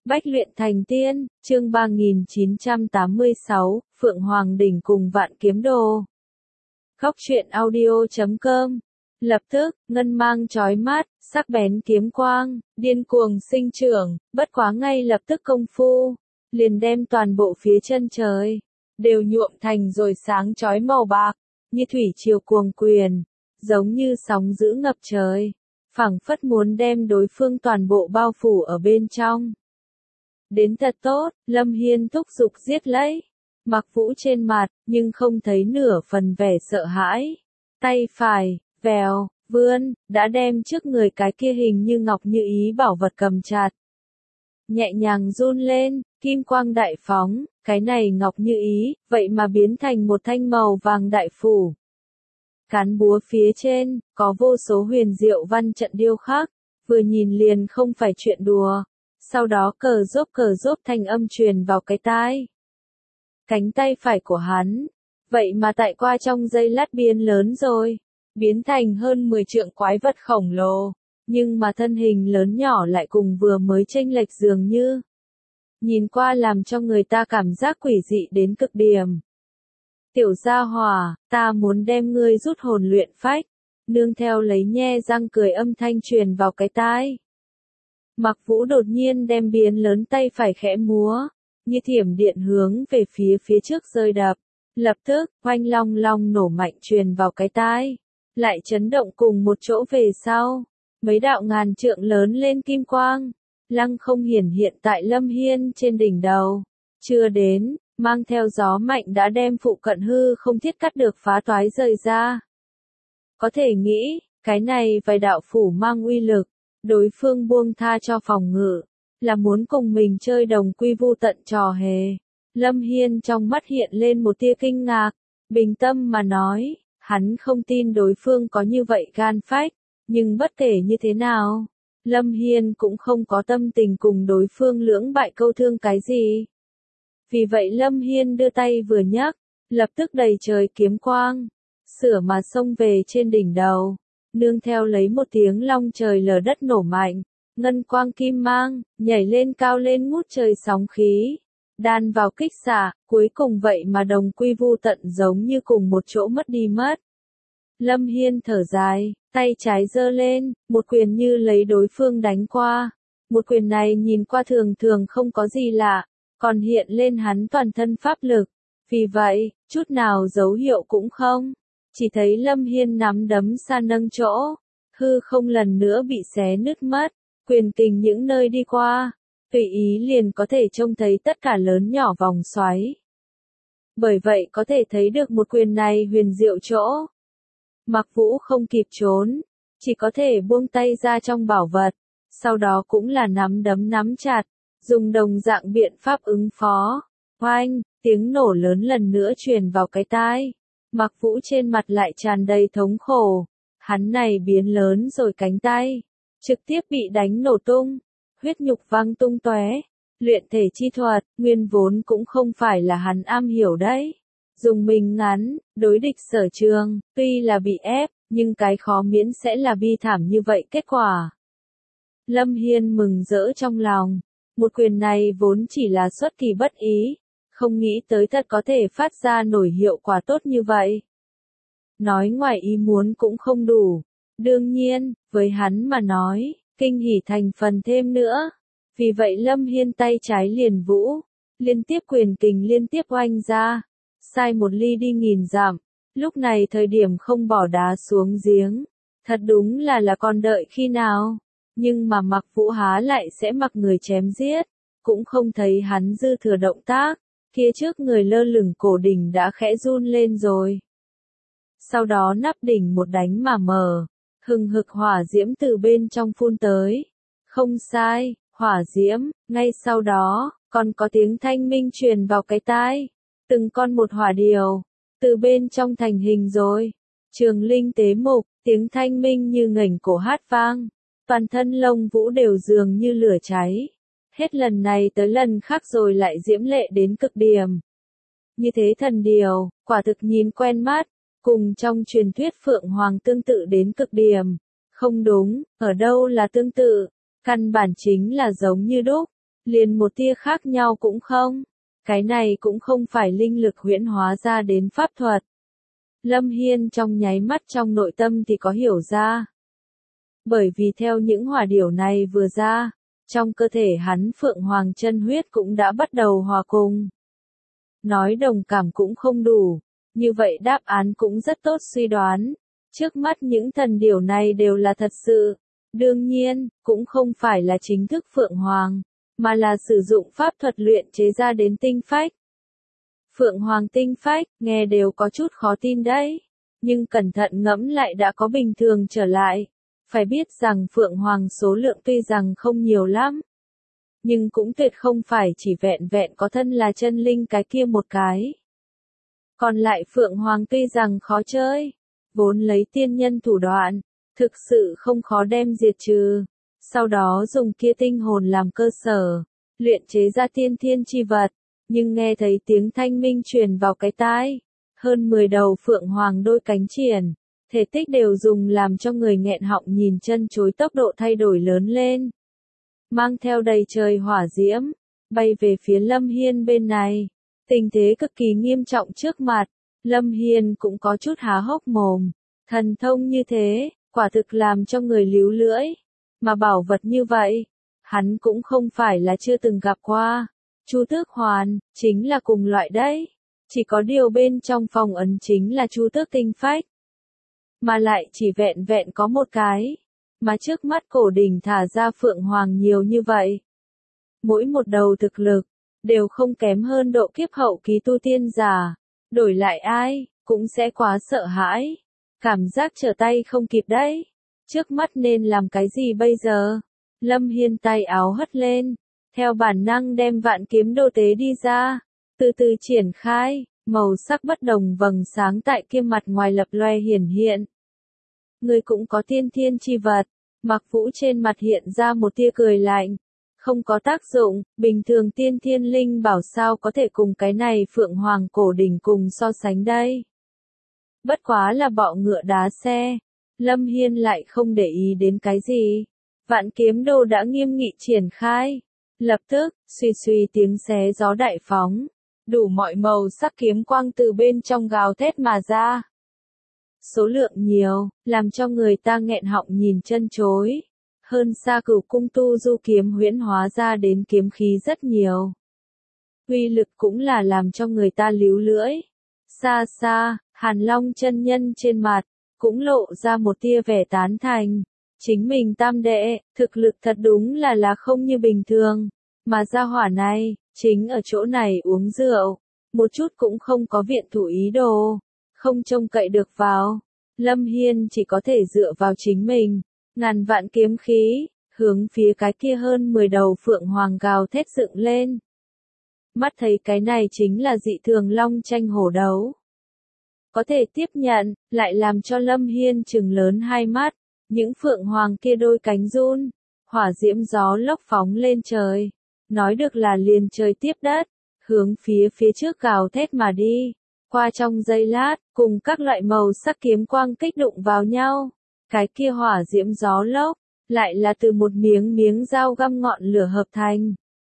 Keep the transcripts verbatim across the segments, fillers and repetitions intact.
Bách luyện thành tiên, chương ba nghìn chín trăm tám mươi sáu, Phượng Hoàng Đỉnh cùng Vạn Kiếm Đồ. Góc truyện audio chấm com. Lập tức, ngân mang chói mắt, sắc bén kiếm quang, điên cuồng sinh trưởng, bất quá ngay lập tức công phu, liền đem toàn bộ phía chân trời, đều nhuộm thành rồi sáng chói màu bạc, như thủy triều cuồng quyền, giống như sóng dữ ngập trời, phảng phất muốn đem đối phương toàn bộ bao phủ ở bên trong. Đến thật tốt, Lâm Hiên thúc giục giết lấy. Mặc Vũ trên mặt, nhưng không thấy nửa phần vẻ sợ hãi. Tay phải, vèo, vươn, đã đem trước người cái kia hình như ngọc như ý bảo vật cầm chặt. Nhẹ nhàng run lên, kim quang đại phóng, cái này ngọc như ý, vậy mà biến thành một thanh màu vàng đại phủ. Cán búa phía trên, có vô số huyền diệu văn trận điêu khắc, vừa nhìn liền không phải chuyện đùa. Sau đó cờ rốp cờ rốp thanh âm truyền vào cái tai. Cánh tay phải của hắn, vậy mà tại qua trong giây lát biến lớn rồi, biến thành hơn mười trượng quái vật khổng lồ, nhưng mà thân hình lớn nhỏ lại cùng vừa mới chênh lệch dường như. Nhìn qua làm cho người ta cảm giác quỷ dị đến cực điểm. Tiểu gia hỏa, ta muốn đem ngươi rút hồn luyện phách, nương theo lấy nhe răng cười âm thanh truyền vào cái tai. Mặc Vũ đột nhiên đem biến lớn tay phải khẽ múa, như thiểm điện hướng về phía phía trước rơi đập. Lập tức, oanh long long nổ mạnh truyền vào cái tai, lại chấn động cùng một chỗ về sau. Mấy đạo ngàn trượng lớn lên kim quang, lăng không hiển hiện tại Lâm Hiên trên đỉnh đầu. Chưa đến, mang theo gió mạnh đã đem phụ cận hư không thiết cắt được phá toái rời ra. Có thể nghĩ, cái này vài đạo phủ mang uy lực. Đối phương buông tha cho phòng ngự, là muốn cùng mình chơi đồng quy vu tận trò hề. Lâm Hiên trong mắt hiện lên một tia kinh ngạc, bình tâm mà nói, hắn không tin đối phương có như vậy gan phách, nhưng bất kể như thế nào, Lâm Hiên cũng không có tâm tình cùng đối phương lưỡng bại câu thương cái gì. Vì vậy Lâm Hiên đưa tay vừa nhấc, lập tức đầy trời kiếm quang, sửa mà xông về trên đỉnh đầu. Nương theo lấy một tiếng long trời lở đất nổ mạnh, ngân quang kim mang, nhảy lên cao lên ngút trời sóng khí, đan vào kích xạ, cuối cùng vậy mà đồng quy vu tận giống như cùng một chỗ mất đi mất. Lâm Hiên thở dài, tay trái giơ lên, một quyền như lấy đối phương đánh qua. Một quyền này nhìn qua thường thường không có gì lạ, còn hiện lên hắn toàn thân pháp lực, vì vậy, chút nào dấu hiệu cũng không. Chỉ thấy Lâm Hiên nắm đấm sa nâng chỗ, hư không lần nữa bị xé nứt mất, quyền kình những nơi đi qua, tùy ý liền có thể trông thấy tất cả lớn nhỏ vòng xoáy. Bởi vậy có thể thấy được một quyền này huyền diệu chỗ. Mặc Vũ không kịp trốn, chỉ có thể buông tay ra trong bảo vật, sau đó cũng là nắm đấm nắm chặt, dùng đồng dạng biện pháp ứng phó. Oanh, tiếng nổ lớn lần nữa truyền vào cái tai. Mặc Vũ trên mặt lại tràn đầy thống khổ, hắn này biến lớn rồi cánh tay, trực tiếp bị đánh nổ tung, huyết nhục văng tung tóe. Luyện thể chi thuật, nguyên vốn cũng không phải là hắn am hiểu đấy. Dùng mình ngắn, đối địch sở trường, tuy là bị ép, nhưng cái khó miễn sẽ là bi thảm như vậy kết quả. Lâm Hiên mừng rỡ trong lòng, một quyền này vốn chỉ là xuất kỳ bất ý. Không nghĩ tới thật có thể phát ra nổi hiệu quả tốt như vậy. Nói ngoài ý muốn cũng không đủ. Đương nhiên, với hắn mà nói, kinh hỉ thành phần thêm nữa. Vì vậy Lâm Hiên tay trái liền vũ, liên tiếp quyền kình liên tiếp oanh ra. Sai một ly đi nghìn dặm, lúc này thời điểm không bỏ đá xuống giếng. Thật đúng là là còn đợi khi nào. Nhưng mà Mặc Vũ há lại sẽ mặc người chém giết, cũng không thấy hắn dư thừa động tác. Kia trước người lơ lửng cổ đỉnh đã khẽ run lên rồi. Sau đó nắp đỉnh một đánh mà mở, hừng hực hỏa diễm từ bên trong phun tới. Không sai, hỏa diễm, ngay sau đó, còn có tiếng thanh minh truyền vào cái tai. Từng con một hỏa điều, từ bên trong thành hình rồi. Trường linh tế mục, tiếng thanh minh như ngẩng cổ hát vang. Toàn thân lông vũ đều dường như lửa cháy. Hết lần này tới lần khác rồi lại diễm lệ đến cực điểm. Như thế thần điều, quả thực nhìn quen mắt, cùng trong truyền thuyết Phượng Hoàng tương tự đến cực điểm. Không đúng, ở đâu là tương tự, căn bản chính là giống như đúc. liền một tia khác nhau cũng không. Cái này cũng không phải linh lực huyễn hóa ra đến pháp thuật. Lâm Hiên trong nháy mắt trong nội tâm thì có hiểu ra. Bởi vì theo những hỏa điểu này vừa ra, trong cơ thể hắn Phượng Hoàng chân huyết cũng đã bắt đầu hòa cùng. Nói đồng cảm cũng không đủ, như vậy đáp án cũng rất tốt suy đoán. Trước mắt những thần điểu này đều là thật sự. Đương nhiên, cũng không phải là chính thức Phượng Hoàng, mà là sử dụng pháp thuật luyện chế ra đến tinh phách. Phượng Hoàng tinh phách, nghe đều có chút khó tin đấy. Nhưng cẩn thận ngẫm lại đã có bình thường trở lại. Phải biết rằng Phượng Hoàng số lượng tuy rằng không nhiều lắm. Nhưng cũng tuyệt không phải chỉ vẹn vẹn có thân là chân linh cái kia một cái. Còn lại Phượng Hoàng tuy rằng khó chơi, vốn lấy tiên nhân thủ đoạn, thực sự không khó đem diệt trừ. Sau đó dùng kia tinh hồn làm cơ sở, luyện chế ra tiên thiên chi vật. Nhưng nghe thấy tiếng thanh minh truyền vào cái tai, hơn mười đầu Phượng Hoàng đôi cánh triển, thể tích đều dùng làm cho người nghẹn họng nhìn chân chối, tốc độ thay đổi lớn lên. Mang theo đầy trời hỏa diễm, bay về phía Lâm Hiên bên này. Tình thế cực kỳ nghiêm trọng trước mặt, Lâm Hiên cũng có chút há hốc mồm. Thần thông như thế, quả thực làm cho người líu lưỡi. Mà bảo vật như vậy, hắn cũng không phải là chưa từng gặp qua. Chu Tước Hoàn, chính là cùng loại đấy. Chỉ có điều bên trong phòng ấn chính là Chu Tước tinh phách. Mà lại chỉ vẹn vẹn có một cái. Mà trước mắt cổ đình thả ra Phượng Hoàng nhiều như vậy. Mỗi một đầu thực lực, đều không kém hơn độ kiếp hậu kỳ tu tiên giả. Đổi lại ai, cũng sẽ quá sợ hãi. Cảm giác trở tay không kịp đấy. Trước mắt nên làm cái gì bây giờ? Lâm Hiên tay áo hất lên. Theo bản năng đem vạn kiếm đô tế đi ra. Từ từ triển khai, màu sắc bất đồng vầng sáng tại kia mặt ngoài lập loe hiển hiện. Người cũng có tiên thiên chi vật. Mặc Vũ trên mặt hiện ra một tia cười lạnh. Không có tác dụng, bình thường tiên thiên linh bảo sao có thể cùng cái này Phượng Hoàng cổ đỉnh cùng so sánh đây. Bất quá là bọ ngựa đá xe. Lâm Hiên lại không để ý đến cái gì. Vạn kiếm đô đã nghiêm nghị triển khai. Lập tức, suy suy tiếng xé gió đại phóng. Đủ mọi màu sắc kiếm quang từ bên trong gào thét mà ra. Số lượng nhiều, làm cho người ta nghẹn họng nhìn chân chối. Hơn xa Cửu Cung tu du kiếm huyễn hóa ra đến kiếm khí rất nhiều. Uy lực cũng là làm cho người ta líu lưỡi. Xa xa, Hàn Long chân nhân trên mặt, cũng lộ ra một tia vẻ tán thành. Chính mình tam đệ, thực lực thật đúng là là không như bình thường. Mà gia hỏa này, chính ở chỗ này uống rượu. Một chút cũng không có viện thủ ý đồ. Không trông cậy được vào. Lâm Hiên chỉ có thể dựa vào chính mình. Ngàn vạn kiếm khí, hướng phía cái kia hơn mười đầu Phượng Hoàng gào thét dựng lên. Mắt thấy cái này chính là dị thường long tranh hổ đấu. Có thể tiếp nhận, lại làm cho Lâm Hiên trừng lớn hai mắt. Những Phượng Hoàng kia đôi cánh run, hỏa diễm gió lốc phóng lên trời. Nói được là liền trời tiếp đất, hướng phía phía trước gào thét mà đi. Qua trong giây lát, cùng các loại màu sắc kiếm quang kích đụng vào nhau. Cái kia hỏa diễm gió lốc, lại là từ một miếng miếng dao găm ngọn lửa hợp thành.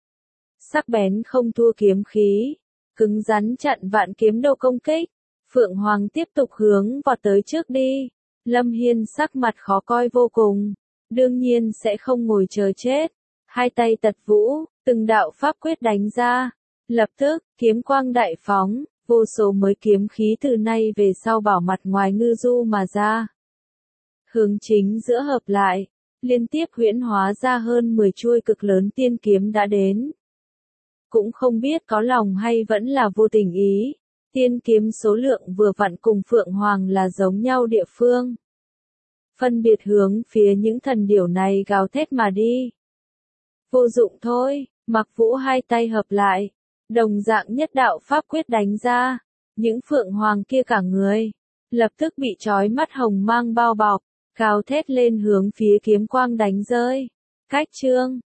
Sắc bén không thua kiếm khí, cứng rắn chặn vạn kiếm đô công kích. Phượng Hoàng tiếp tục hướng vọt tới trước đi. Lâm Hiên sắc mặt khó coi vô cùng. Đương nhiên sẽ không ngồi chờ chết. Hai tay tật vũ, từng đạo pháp quyết đánh ra. Lập tức, kiếm quang đại phóng, vô số mới kiếm khí từ nay về sau bảo mặt ngoài ngư du mà ra. Hướng chính giữa hợp lại, liên tiếp huyễn hóa ra hơn mười chuôi cực lớn tiên kiếm đã đến. Cũng không biết có lòng hay vẫn là vô tình ý, tiên kiếm số lượng vừa vặn cùng Phượng Hoàng là giống nhau địa phương. Phân biệt hướng phía những thần điểu này gào thét mà đi. Vô dụng thôi, Mặc Vũ hai tay hợp lại, đồng dạng nhất đạo pháp quyết đánh ra, những Phượng Hoàng kia cả người, lập tức bị trói mắt hồng mang bao bọc. Gào thét lên hướng phía kiếm quang đánh rơi. Cách chương